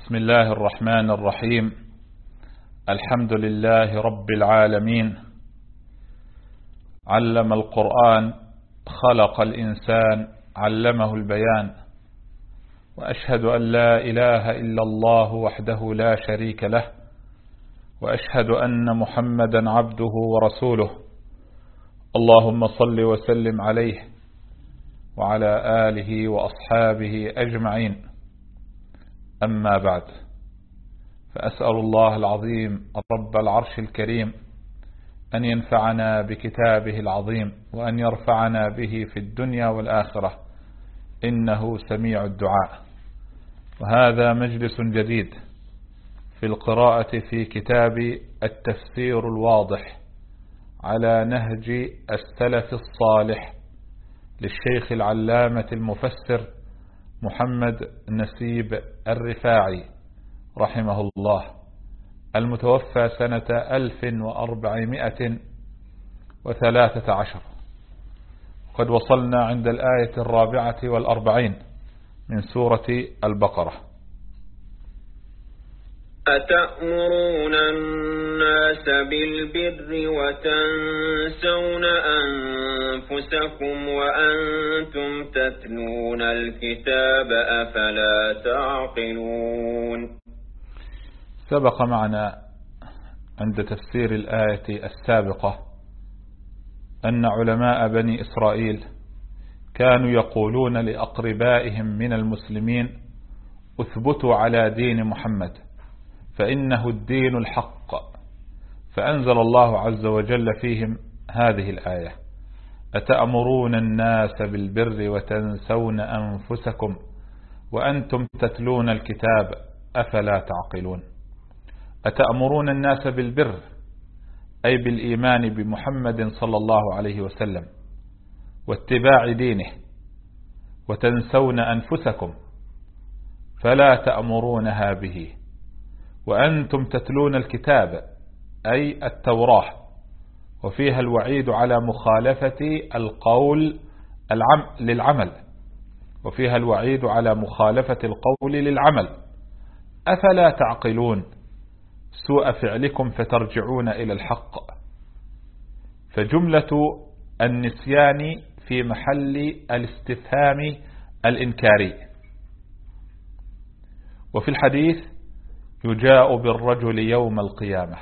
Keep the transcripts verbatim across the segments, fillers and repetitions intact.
بسم الله الرحمن الرحيم. الحمد لله رب العالمين. علم القرآن، خلق الإنسان، علمه البيان. وأشهد أن لا إله إلا الله وحده لا شريك له، وأشهد أن محمدا عبده ورسوله. اللهم صل وسلم عليه وعلى آله وأصحابه أجمعين. أما بعد، فأسأل الله العظيم رب العرش الكريم أن ينفعنا بكتابه العظيم، وأن يرفعنا به في الدنيا والآخرة، إنه سميع الدعاء. وهذا مجلس جديد في القراءة في كتاب التفسير الواضح على نهج السلف الصالح للشيخ العلامة المفسر محمد نسيب الرفاعي رحمه الله، المتوفى سنة ألف وأربعمائة وثلاثة عشر. قد وصلنا عند الآية الرابعة والأربعين من سورة البقرة. أتأمرون الناس بالبر وتنسون أنفسكم وأنتم تتلون الكتاب أفلا تعقلون. سبق معنا عند تفسير الآية السابقة أن علماء بني إسرائيل كانوا يقولون لأقربائهم من المسلمين: اثبتوا على دين محمد فإنه الدين الحق. فأنزل الله عز وجل فيهم هذه الآية: أتأمرون الناس بالبر وتنسون أنفسكم وأنتم تتلون الكتاب أفلا تعقلون. أتأمرون الناس بالبر أي بالإيمان بمحمد صلى الله عليه وسلم واتباع دينه، وتنسون أنفسكم فلا تأمرونها به، وأنتم تتلون الكتاب أي التوراة، وفيها الوعيد على مخالفة القول العم للعمل، وفيها الوعيد على مخالفة القول للعمل. أفلا تعقلون سوء فعلكم فترجعون إلى الحق. فجملة النسيان في محل الاستفهام الإنكاري. وفي الحديث: يجاء بالرجل يوم القيامة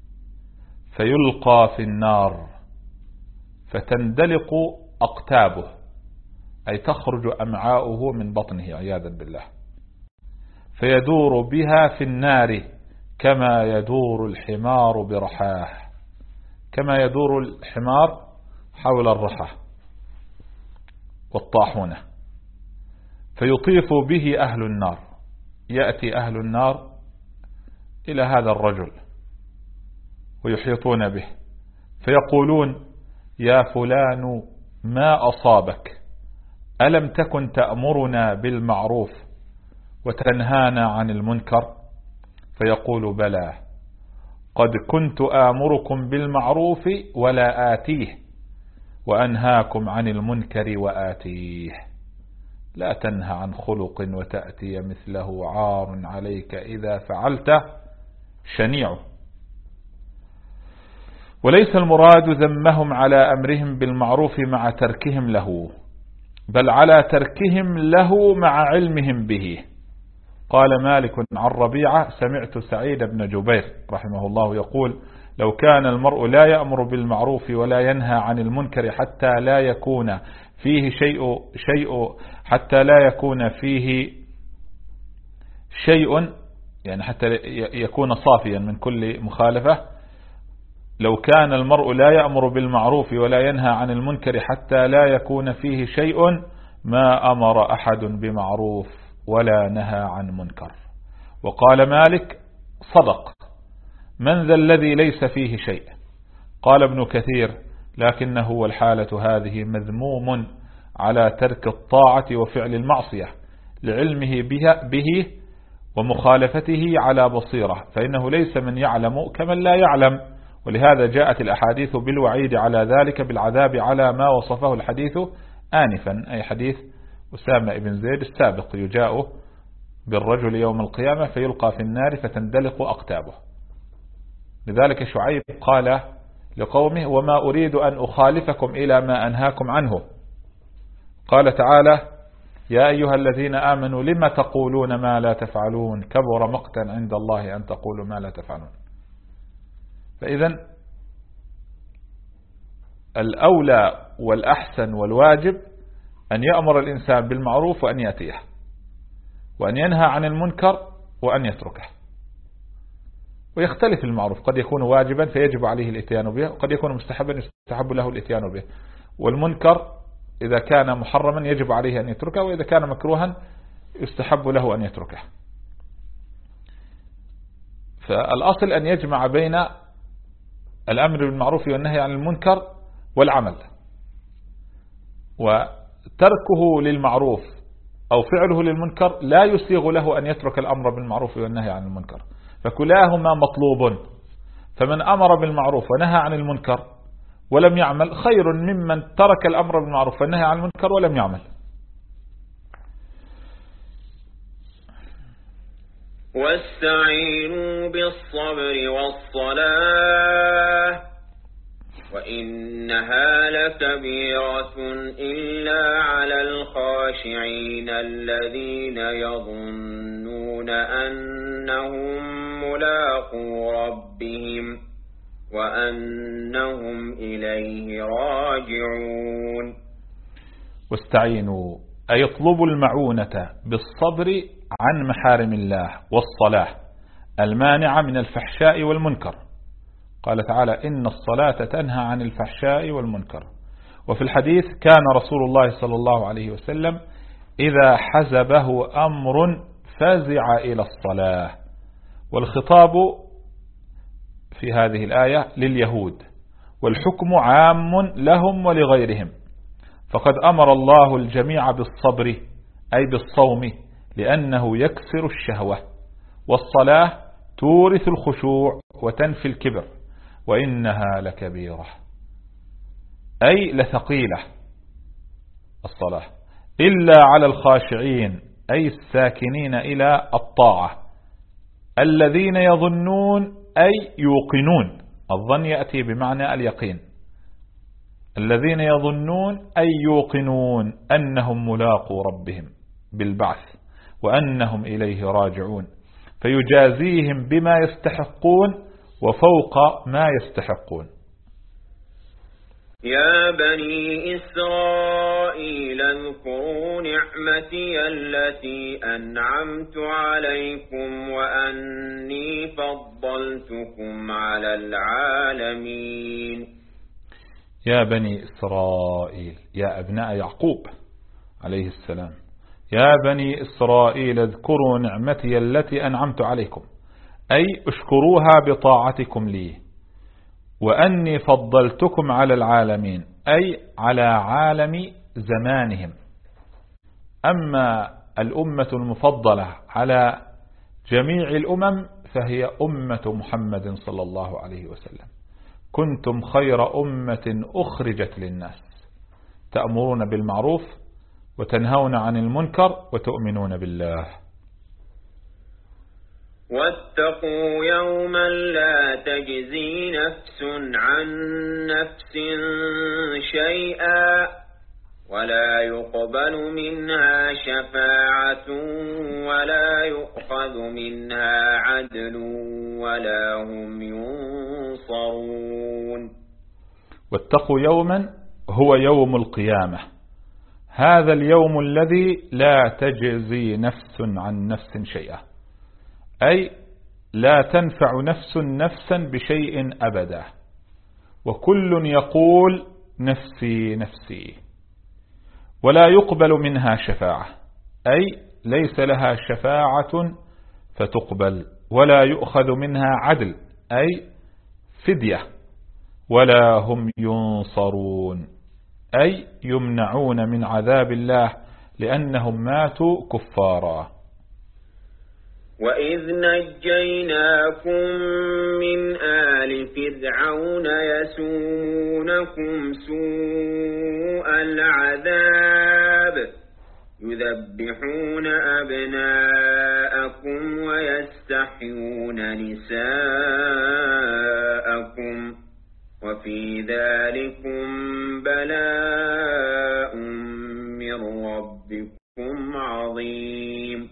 فيلقى في النار فتندلق أقتابه، أي تخرج أمعاؤه من بطنه عياذا بالله، فيدور بها في النار كما يدور الحمار برحاه، كما يدور الحمار حول الرحى والطاحونة. فيطيف به أهل النار، يأتي أهل النار إلى هذا الرجل ويحيطون به فيقولون: يا فلان ما أصابك؟ ألم تكن تأمرنا بالمعروف وتنهانا عن المنكر؟ فيقول: بلى، قد كنت آمركم بالمعروف ولا آتيه، وأنهاكم عن المنكر وآتيه. لا تنهى عن خلق وتأتي مثله، عار عليك إذا فعلت شنيع. وليس المراد ذمهم على أمرهم بالمعروف مع تركهم له، بل على تركهم له مع علمهم به. قال مالك عن ربيعة: سمعت سعيد بن جبير رحمه الله يقول: لو كان المرء لا يأمر بالمعروف ولا ينهى عن المنكر حتى لا يكون فيه شيء شيء حتى لا يكون فيه شيء يعني حتى يكون صافيا من كل مخالفة. لو كان المرء لا يأمر بالمعروف ولا ينهى عن المنكر حتى لا يكون فيه شيء ما أمر أحد بمعروف ولا نهى عن منكر. وقال مالك: صدق، من ذا الذي ليس فيه شيء؟ قال ابن كثير: لكنه والحالة هذه مذموم على ترك الطاعة وفعل المعصية لعلمه به ومخالفته على بصيرة، فإنه ليس من يعلم كمن لا يعلم. ولهذا جاءت الأحاديث بالوعيد على ذلك بالعذاب على ما وصفه الحديث آنفا، أي حديث أسامة بن زيد السابق: يجاء بالرجل يوم القيامة فيلقى في النار فتندلق أقتابه. لذلك شعيب قال لقومه وما أريد أن أخالفكم إلى ما أنهاكم عنه. قال تعالى يا أيها الذين آمنوا لما تقولون ما لا تفعلون كبر مقتا عند الله أن تقولوا ما لا تفعلون. فإذا الأولى والأحسن والواجب أن يأمر الإنسان بالمعروف وأن يأتيه، وأن ينهى عن المنكر وأن يتركه. ويختلف المعروف، قد يكون واجبا فيجب عليه الاتيان به، وقد يكون مستحبا يستحب له الاتيان به. والمنكر إذا كان محرما يجب عليه أن يتركه، وإذا كان مكروها يستحب له أن يتركه. فالأصل أن يجمع بين الأمر بالمعروف والنهي عن المنكر والعمل. وتركه للمعروف أو فعله للمنكر لا يسيغ له أن يترك الأمر بالمعروف والنهي عن المنكر، فكلاهما مطلوب. فمن أمر بالمعروف ونهى عن المنكر ولم يعمل خير ممن ترك الأمر بالمعروف والنهي عن المنكر ولم يعمل. واستعينوا بالصبر والصلاة وإنها لكبيرة إلا على الخاشعين الذين يظنون أنهم ملاقو ربهم وأنهم إليه راجعون. واستعينوا أي اطلبوا المعونة بالصبر عن محارم الله والصلاة المانعة من الفحشاء والمنكر. قال تعالى إن الصلاة تنهى عن الفحشاء والمنكر. وفي الحديث كان رسول الله صلى الله عليه وسلم إذا حزبه أمر فزع إلى الصلاة. والخطاب في هذه الآية لليهود، والحكم عام لهم ولغيرهم. فقد أمر الله الجميع بالصبر أي بالصوم لأنه يكسر الشهوة، والصلاة تورث الخشوع وتنفي الكبر، وإنها لكبيرة أي لثقيلة الصلاة إلا على الخاشعين أي الساكنين إلى الطاعة الذين يظنون أي يوقنون. الظن يأتي بمعنى اليقين. الذين يظنون أي يوقنون أنهم ملاقو ربهم بالبعث وأنهم إليه راجعون، فيجازيهم بما يستحقون وفوق ما يستحقون. يا بني إسرائيل اذكروا نعمتي التي أنعمت عليكم وأني فضلتكم على العالمين. يا بني إسرائيل يا أبناء يعقوب عليه السلام، يا بني إسرائيل اذكروا نعمتي التي أنعمت عليكم أي اشكروها بطاعتكم لي، وأني فضلتكم على العالمين أي على عالم زمانهم. أما الأمة المفضلة على جميع الأمم فهي أمة محمد صلى الله عليه وسلم. كنتم خير أمة أخرجت للناس تأمرون بالمعروف وتنهون عن المنكر وتؤمنون بالله. واتقوا يوما لا تجزي نفس عن نفس شيئا ولا يقبل منها شفاعة ولا يؤخذ منها عدل ولا هم ينصرون. واتقوا يوما هو يوم القيامة، هذا اليوم الذي لا تجزي نفس عن نفس شيئا، أي لا تنفع نفس نفسا بشيء أبدا، وكل يقول نفسي نفسي، ولا يقبل منها شفاعة أي ليس لها شفاعة فتقبل، ولا يؤخذ منها عدل أي فدية، ولا هم ينصرون أي يمنعون من عذاب الله لأنهم ماتوا كفارا. وإذ نجيناكم من آل فرعون يسومونكم سوء العذاب يذبحون أبناءكم تستحيون نساءكم وفي ذلكم بلاء من ربكم عظيم.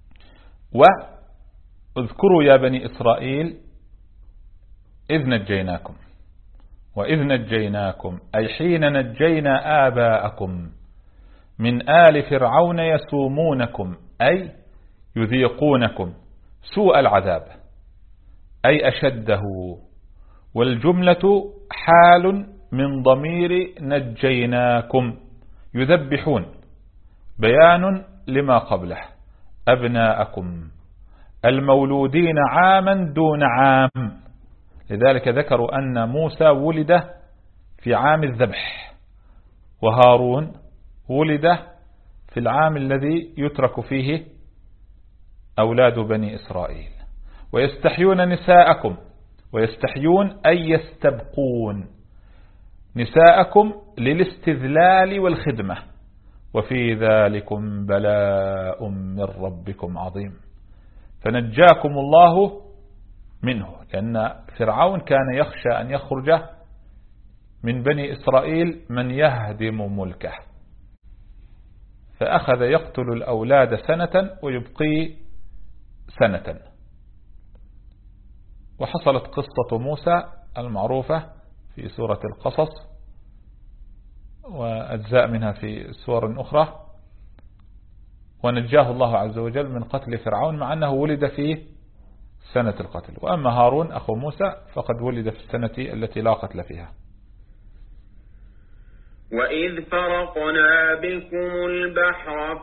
واذكروا يا بني إسرائيل إذ نجيناكم، وإذ نجيناكم أي حين نجينا آباءكم من آل فرعون يسومونكم أي يذيقونكم سوء العذاب أي أشده، والجملة حال من ضمير نجيناكم يذبحون بيان لما قبله أبناءكم المولودين عاما دون عام، لذلك ذكروا أن موسى ولد في عام الذبح وهارون ولد في العام الذي يترك فيه أولاد بني إسرائيل. ويستحيون نساءكم، ويستحيون أي يستبقون نساءكم للاستذلال والخدمة، وفي ذلكم بلاء من ربكم عظيم. فنجاكم الله منه، لأن فرعون كان يخشى أن يخرج من بني إسرائيل من يهدم ملكه، فأخذ يقتل الأولاد سنة ويبقي سنة. وحصلت قصة موسى المعروفة في سورة القصص وأجزاء منها في سور أخرى، ونجاه الله عز وجل من قتل فرعون مع أنه ولد في سنة القتل. وأما هارون أخو موسى فقد ولد في السنة التي لا قتل فيها. وإذ فرقنا بكم البحر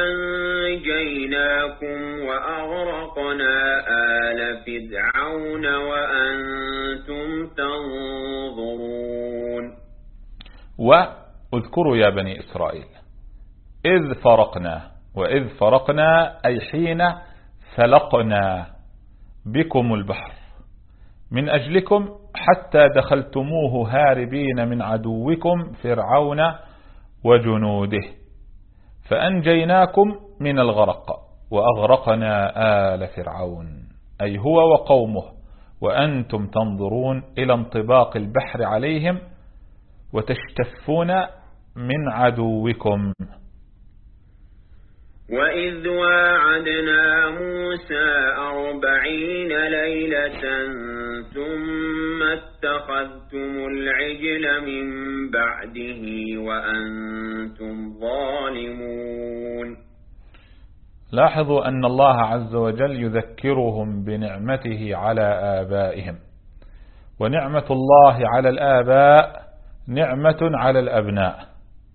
فأنجيناكم وأغرقنا آل فرعون وأنتم تنظرون. واذكروا يا بني إسرائيل إذ فرقنا، وإذ فرقنا أي حين فلقنا بكم البحر من أجلكم حتى دخلتموه هاربين من عدوكم فرعون وجنوده، فأنجيناكم من الغرق وأغرقنا آل فرعون أي هو وقومه وأنتم تنظرون إلى انطباق البحر عليهم وتشتفون من عدوكم. وإذ واعدنا موسى أربعين ليلة ثم اتخذتم العجل من بعده وأنتم ظالمون. لاحظوا أن الله عز وجل يذكرهم بنعمته على آبائهم، ونعمة الله على الآباء نعمة على الأبناء.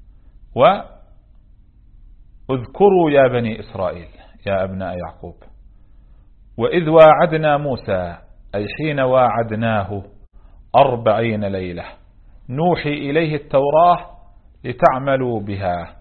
واذكروا يا بني إسرائيل يا أبناء يعقوب، وإذ واعدنا موسى أي حين واعدناه أربعين ليلة نوحي إليه التوراة لتعملوا بها.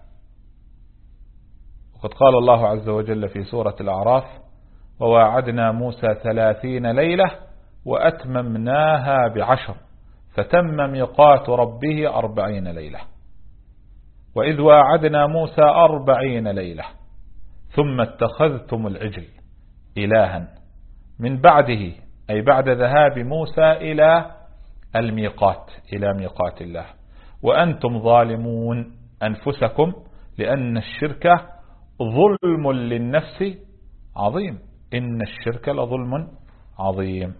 وقد قال الله عز وجل في سورة الأعراف وواعدنا موسى ثلاثين ليلة وأتممناها بعشر فتم ميقات ربه أربعين ليلة. وإذ واعدنا موسى أربعين ليلة ثم اتخذتم العجل إلها من بعده أي بعد ذهاب موسى إلى الميقات إلى ميقات الله وأنتم ظالمون أنفسكم، لأن الشرك ظلم للنفس عظيم، إن الشرك لظلم عظيم.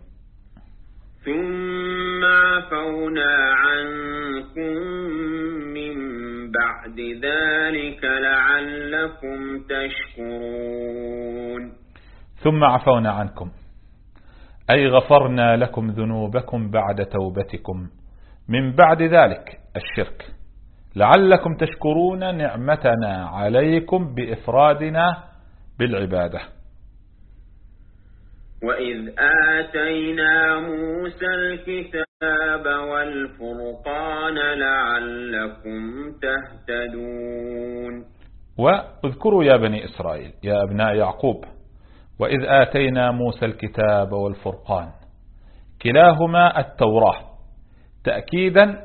ثم عفونا عنكم من بعد ذلك لعلكم تشكرون. ثم عفونا عنكم أي غفرنا لكم ذنوبكم بعد توبتكم من بعد ذلك الشرك، لعلكم تشكرون نعمتنا عليكم بإفرادنا بالعبادة. وإذ آتينا موسى الكتاب والفرقان لعلكم تهتدون. واذكروا يا بني إسرائيل يا أبناء يعقوب وإذ آتينا موسى الكتاب والفرقان، كلاهما التوراة تأكيدا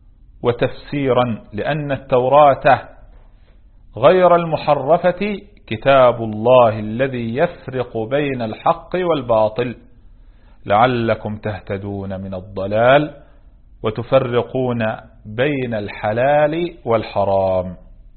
وتفسيرا، لأن التوراة غير المحرفة كتاب الله الذي يفرق بين الحق والباطل لعلكم تهتدون من الضلال وتفرقون بين الحلال والحرام.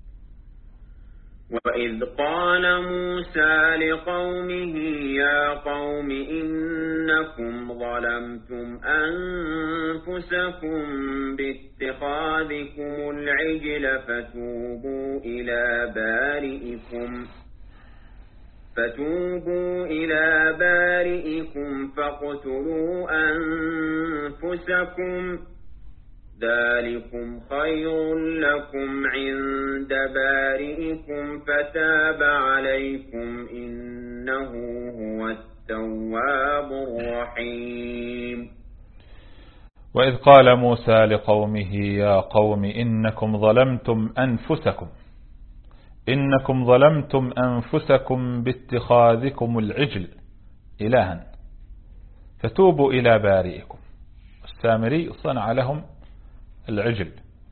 وإذ قال موسى لقومه يا قوم إنكم ظلمتم أنفسكم باتخاذكم العجل فتوبوا إلى بارئكم فتوبوا إلى بارئكم فاقتلوا أنفسكم ذلكم خير لكم عند بارئكم فتاب عليكم إنه هو التواب الرحيم. وإذ قال موسى لقومه يا قوم إنكم ظلمتم أنفسكم إنكم ظلمتم أنفسكم باتخاذكم العجل إلها فتوبوا إلى بارئكم. السامري صنع لهم العجل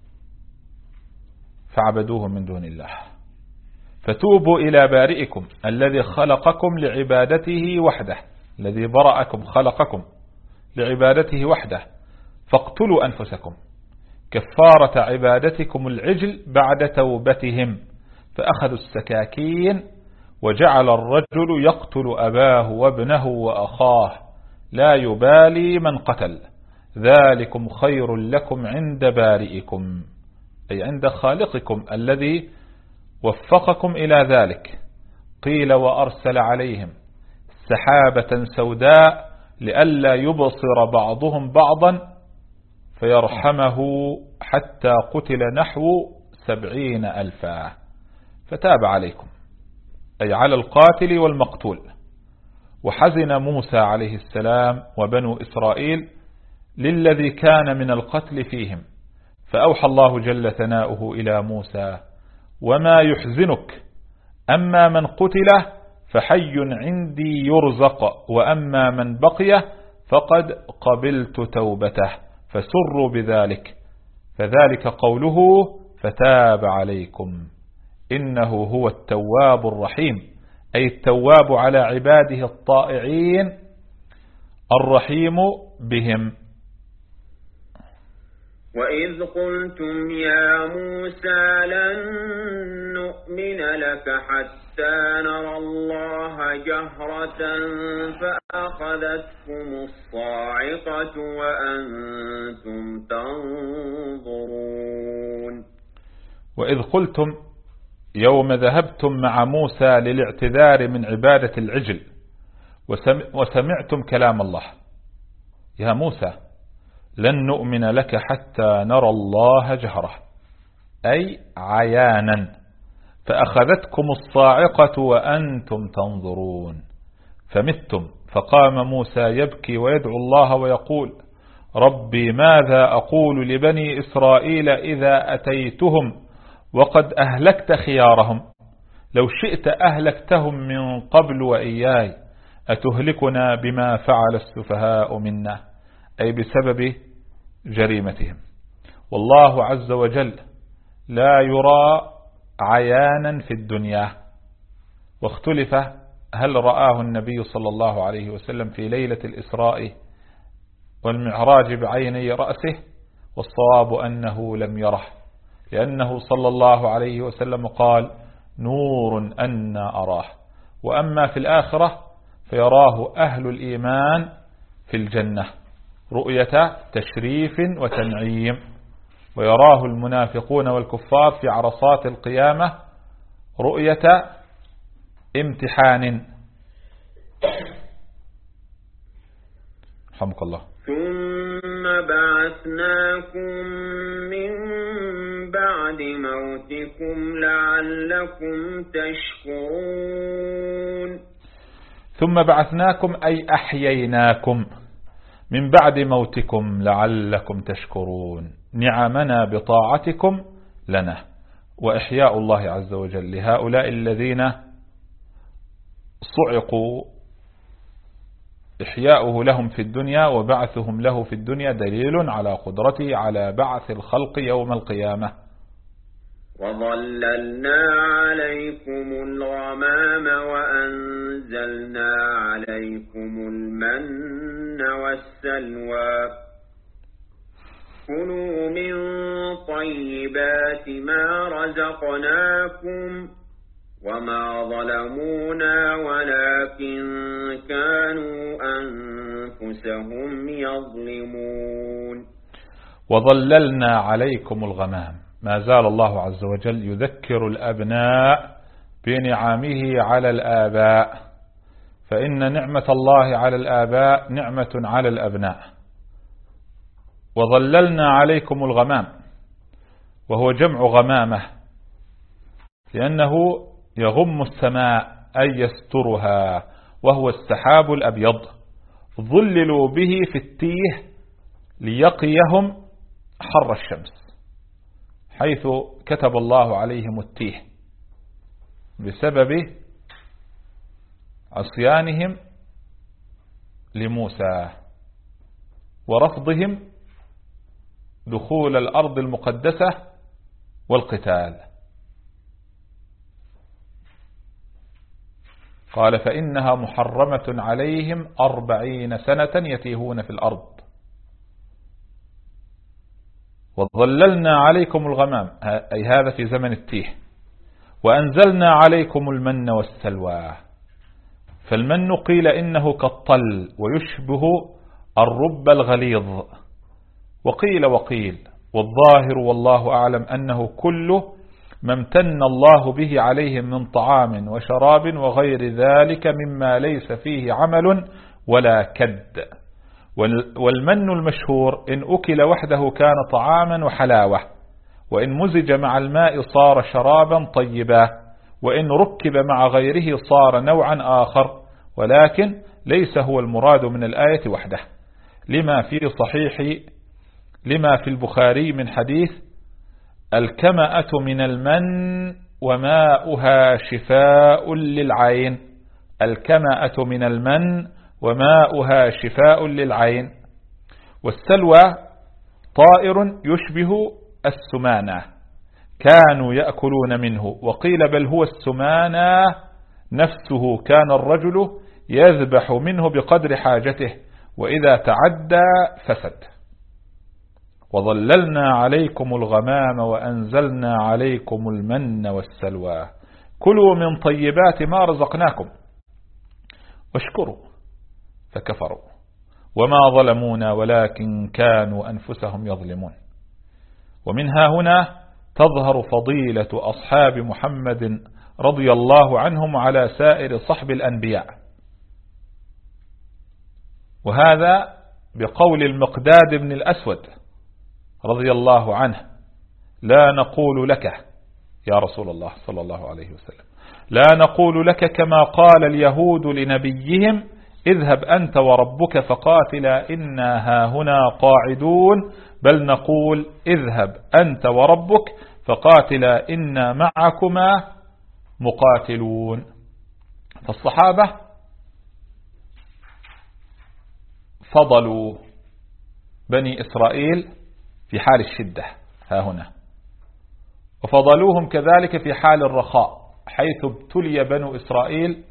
فعبدوه من دون الله. فتوبوا إلى بارئكم الذي خلقكم لعبادته وحده، الذي برأكم خلقكم لعبادته وحده، فاقتلوا أنفسكم كفارة عبادتكم العجل بعد توبتهم. فأخذوا السكاكين وجعل الرجل يقتل أباه وابنه وأخاه لا يبالي من قتل. ذلكم خير لكم عند بارئكم أي عند خالقكم الذي وفقكم إلى ذلك. قيل وأرسل عليهم سحابة سوداء لئلا يبصر بعضهم بعضا فيرحمه حتى قتل نحو سبعين ألفا فتاب عليكم أي على القاتل والمقتول. وحزن موسى عليه السلام وبنو إسرائيل للذي كان من القتل فيهم، فأوحى الله جل ثناؤه إلى موسى وما يحزنك أما من قتل فحي عندي يرزق وأما من بقي فقد قبلت توبته فسروا بذلك. فذلك قوله فتاب عليكم إنه هو التواب الرحيم أي التواب على عباده الطائعين الرحيم بهم. وإذ قلتم يا موسى لن نؤمن لك حتى نرى الله جهرة فأخذتكم الصاعقة وأنتم تنظرون. وإذ قلتم يوم ذهبتم مع موسى للاعتذار من عبادة العجل وسمعتم كلام الله يا موسى لن نؤمن لك حتى نرى الله جهرة أي عيانا فأخذتكم الصاعقة وأنتم تنظرون فمتم. فقام موسى يبكي ويدعو الله ويقول ربي ماذا أقول لبني إسرائيل إذا أتيتهم وقد أهلكت خيارهم لو شئت أهلكتهم من قبل وإياي أتهلكنا بما فعل السفهاء منا أي بسبب جريمتهم. والله عز وجل لا يرى عيانا في الدنيا. واختلف هل رآه النبي صلى الله عليه وسلم في ليلة الإسراء والمعراج بعيني رأسه، والصواب أنه لم يره لأنه صلى الله عليه وسلم قال نور أنا أراه. وأما في الآخرة فيراه أهل الإيمان في الجنة رؤية تشريف وتنعيم، ويراه المنافقون والكفار في عرصات القيامة رؤية امتحان. رحمك الله. ثم بعثناكم من بعد موتكم لعلكم تشكرون. ثم بعثناكم أي أحييناكم من بعد موتكم لعلكم تشكرون نعمنا بطاعتكم لنا. وإحياء الله عز وجل لهؤلاء الذين صعقوا إحياؤه لهم في الدنيا وبعثهم له في الدنيا دليل على قدرته على بعث الخلق يوم القيامة. وظللنا عليكم الغمام وأنزلنا عليكم المن والسلوى كلوا من طيبات ما رزقناكم وما ظلمونا ولكن كانوا أنفسهم يظلمون. وظللنا عليكم الغمام، ما زال الله عز وجل يذكر الأبناء بنعمه على الآباء، فإن نعمة الله على الآباء نعمة على الأبناء. وظللنا عليكم الغمام، وهو جمع غمامة، لأنه يغم السماء أي يسترها، وهو السحاب الأبيض. ظللوا به في التيه ليقيهم حر الشمس، حيث كتب الله عليهم التيه بسبب عصيانهم لموسى ورفضهم دخول الأرض المقدسة والقتال. قال فإنها محرمة عليهم أربعين سنة يتيهون في الأرض. وظللنا عليكم الغمام، أي هذا في زمن التيه. وأنزلنا عليكم المن والسلوى، فالمن قيل إنه كالطل ويشبه الرب الغليظ، وقيل وقيل، والظاهر والله أعلم أنه كله ما امتن الله به عليهم من طعام وشراب وغير ذلك مما ليس فيه عمل ولا كد. والمن المشهور إن أكل وحده كان طعاما وحلاوة، وإن مزج مع الماء صار شرابا طيبا، وإن ركب مع غيره صار نوعا آخر، ولكن ليس هو المراد من الآية وحده، لما في صحيح لما في البخاري من حديث الكمأة من المن وماؤها شفاء للعين. الكمأة من المن وماؤها شفاء للعين. والسلوى طائر يشبه السمانة كانوا يأكلون منه، وقيل بل هو السمانة نفسه كان الرجل يذبح منه بقدر حاجته، وإذا تعدى فسد. وظللنا عليكم الغمام وأنزلنا عليكم المن والسلوى كلوا من طيبات ما رزقناكم واشكروا فكفروا وما ظلمونا ولكن كانوا أنفسهم يظلمون. ومنها هنا تظهر فضيلة أصحاب محمد رضي الله عنهم على سائر صحب الأنبياء، وهذا بقول المقداد بن الأسود رضي الله عنه: لا نقول لك يا رسول الله صلى الله عليه وسلم، لا نقول لك كما قال اليهود لنبيهم اذهب أنت وربك فقاتلا إنا هاهنا قاعدون، بل نقول اذهب أنت وربك فقاتلا إنا معكما مقاتلون. فالصحابة فضلوا بني إسرائيل في حال الشدة ها هنا، وفضلوهم كذلك في حال الرخاء، حيث ابتلي بنو إسرائيل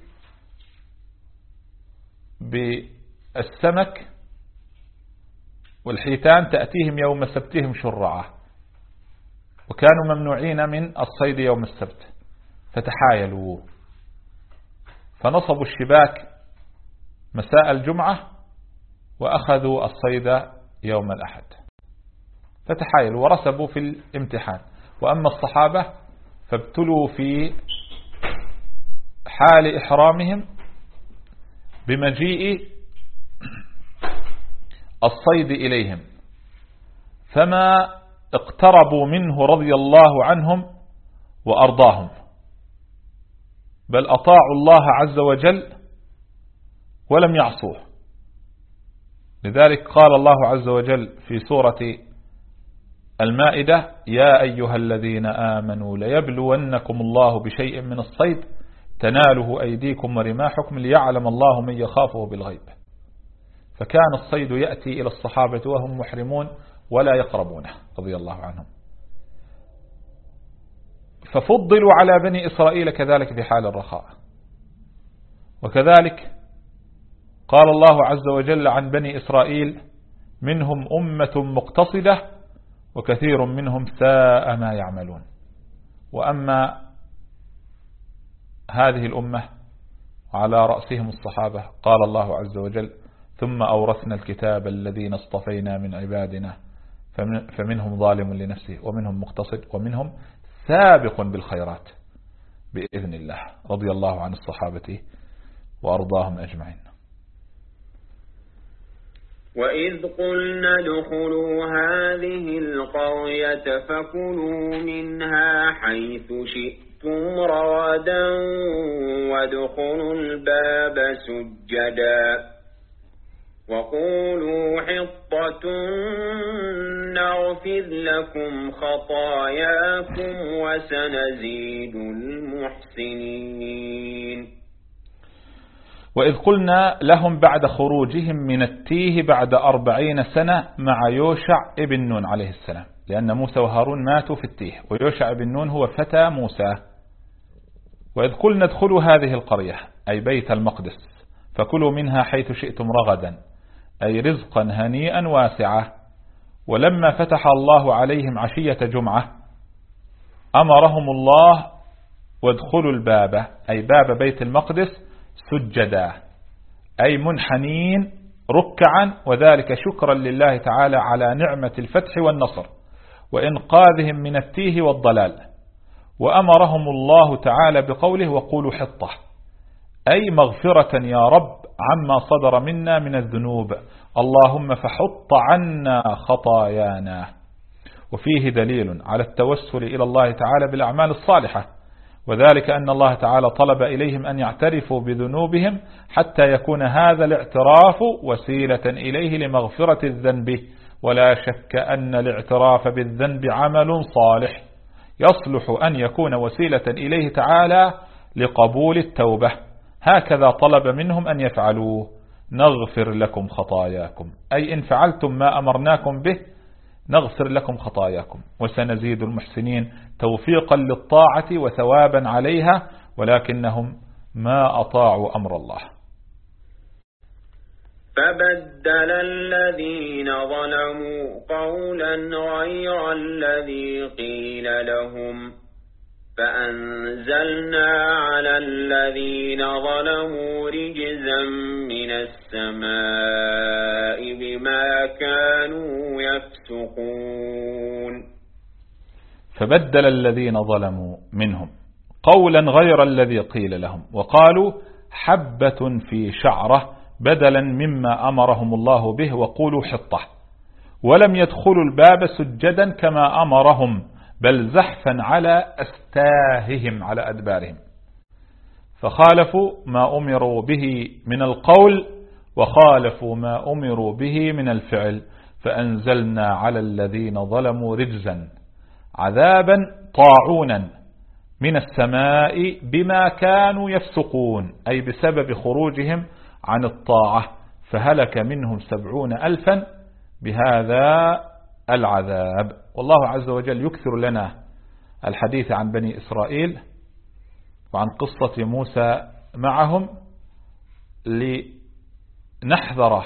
بالسمك والحيتان تأتيهم يوم سبتهم شرعا، وكانوا ممنوعين من الصيد يوم السبت، فتحايلوا فنصبوا الشباك مساء الجمعة وأخذوا الصيد يوم الأحد، فتحايلوا ورسبوا في الامتحان. وأما الصحابة فابتلوا في حال إحرامهم بمجيء الصيد إليهم، فما اقتربوا منه رضي الله عنهم وأرضاهم، بل أطاعوا الله عز وجل ولم يعصوه. لذلك قال الله عز وجل في سورة المائدة: يا أيها الذين آمنوا ليبلونكم الله بشيء من الصيد تناله أيديكم ورماحكم ليعلم الله من يخافه بالغيب. فكان الصيد يأتي إلى الصحابة وهم محرمون ولا يقربونه رضي الله عنهم. ففضلوا على بني إسرائيل كذلك في حال الرخاء. وكذلك قال الله عز وجل عن بني إسرائيل منهم أمة مقتصدة وكثير منهم ساء ما يعملون. وأما هذه الأمة على رأسهم الصحابة قال الله عز وجل ثم أورثنا الكتاب الذين اصطفينا من عبادنا فمنهم ظالم لنفسه ومنهم مقتصد ومنهم سابق بالخيرات بإذن الله. رضي الله عن الصحابة وأرضاهم أجمعين. وإذ قلنا ادخلوا هذه القرية فكلوا منها حيث شئتم رغدا وادخلوا الباب سجدا وقولوا حطة نغفر لكم خطاياكم وسنزيد المحسنين. وإذ قلنا لهم بعد خروجهم من التيه بعد أربعين سنة مع يوشع ابن نون عليه السلام، لأن موسى وهارون ماتوا في التيه ويوشع ابن نون هو فتى موسى. وإذ قلنا ادخلوا هذه القرية أي بيت المقدس فكلوا منها حيث شئتم رغدا أي رزقا هنيئا واسعة. ولما فتح الله عليهم عشية جمعة أمرهم الله وادخلوا الباب أي باب بيت المقدس سجدا أي منحنين ركعا، وذلك شكرا لله تعالى على نعمة الفتح والنصر وإنقاذهم من التيه والضلال. وأمرهم الله تعالى بقوله وقولوا حطة أي مغفرة يا رب عما صدر منا من الذنوب، اللهم فحط عنا خطايانا. وفيه دليل على التوسل إلى الله تعالى بالأعمال الصالحة، وذلك أن الله تعالى طلب إليهم أن يعترفوا بذنوبهم حتى يكون هذا الاعتراف وسيلة إليه لمغفرة الذنب. ولا شك أن الاعتراف بالذنب عمل صالح يصلح أن يكون وسيلة إليه تعالى لقبول التوبة. هكذا طلب منهم أن يفعلوه نغفر لكم خطاياكم أي إن فعلتم ما أمرناكم به نغفر لكم خطاياكم وسنزيد المحسنين توفيقا للطاعة وثوابا عليها، ولكنهم ما أطاعوا أمر الله. فبدل الذين ظلموا قولا غير الذي قيل لهم فأنزلنا على الذين ظلموا رجزا من السماء بما كانوا يفسقون. فبدل الذين ظلموا منهم قولا غير الذي قيل لهم وقالوا حبة في شعرة بدلا مما أمرهم الله به وقولوا حطة، ولم يدخلوا الباب سجدا كما أمرهم بل زحفا على أستاههم على أدبارهم، فخالفوا ما أمروا به من القول وخالفوا ما أمروا به من الفعل. فأنزلنا على الذين ظلموا رجزا عذابا طاعونا من السماء بما كانوا يفسقون أي بسبب خروجهم عن الطاعة، فهلك منهم سبعون ألفا بهذا العذاب. والله عز وجل يكثر لنا الحديث عن بني إسرائيل وعن قصة موسى معهم لنحذر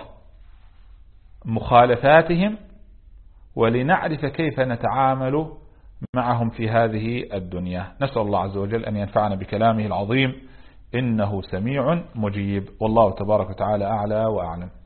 مخالفاتهم ولنعرف كيف نتعامل معهم في هذه الدنيا. نسأل الله عز وجل أن ينفعنا بكلامه العظيم إنه سميع مجيب، والله تبارك وتعالى أعلى وأعلم.